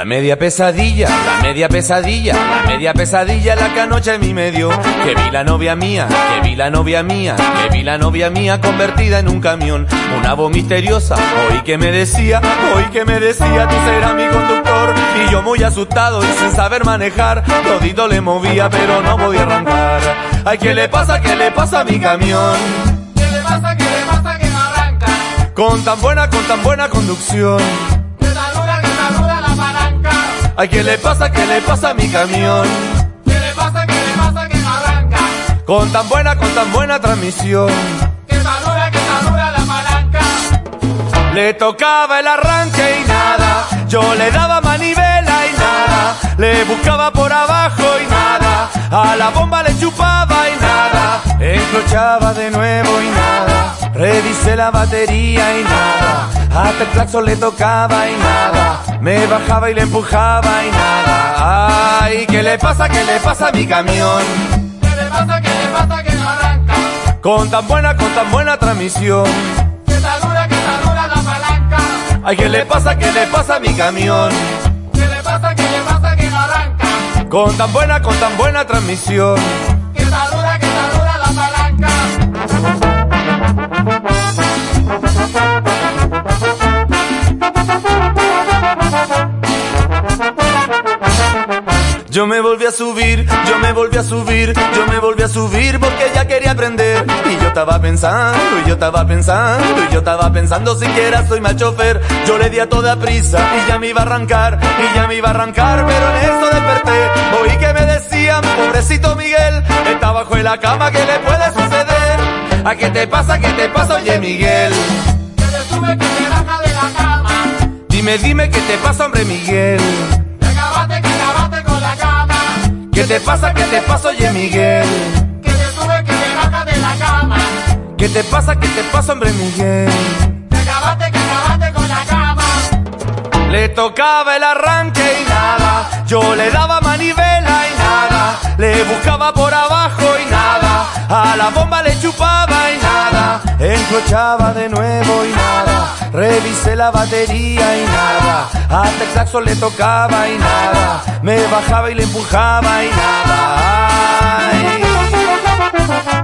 media pesadilla, la media pesadilla, la media pesadilla la que anoche en mi medio. Que vi la novia mía, que vi la novia mía, que vi la novia mía convertida en un camión. Una voz misteriosa, oí que me decía, tú serás mi conductor. Y yo muy asustado y sin saber manejar, todito le movía pero no podía arrancar. Ay, ¿qué le pasa a mi camión? ¿Qué le pasa que no arranca? Con tan buena conducción. Que saluda la palanca. Ay, ¿qué le pasa a mi camión? ¿Qué le pasa que no arranca? Con tan buena transmisión. Que saluda la palanca. Le tocaba el arranque y nada, yo le daba manivela y nada, le buscaba por abajo y nada, a la bomba le chupaba y nada, encrochaba de nuevo y nada, revisé la batería y nada, hasta el claxon le tocaba y nada, me bajaba y le empujaba y nada. Ay, ¿qué le pasa a mi camión? ¿Qué le pasa que no arranca? Con tan buena transmisión. Que saluda la palanca. Ay, ¿qué le pasa a mi camión? ¿Qué le pasa que no arranca? Con tan buena transmisión. Que saluda la palanca. Yo me volví a subir porque ya quería aprender. Y yo estaba pensando siquiera soy mal chofer. Yo le di a toda prisa y ya me iba a arrancar, pero en eso desperté. Oí que me decían, pobrecito Miguel, está bajo en la cama, ¿qué le puede suceder? ¿A qué te pasa, oye Miguel? Que te sube, que te baja de la cama. Dime, ¿qué te pasa, hombre Miguel? Que acabaste con la cama. ¿Qué te pasa, oye Miguel? Que te sube, que te baja de la cama. ¿Qué te pasa, hombre Miguel? Que acabaste con la cama. Le tocaba el arranque y nada, yo le daba manivela y nada, le buscaba por abajo y nada, a la bomba le chupaba y nada, encrochaba de nuevo y nada, revisé la batería y nada, hasta el claxon le tocaba y nada, me bajaba y le empujaba y nada. Ay.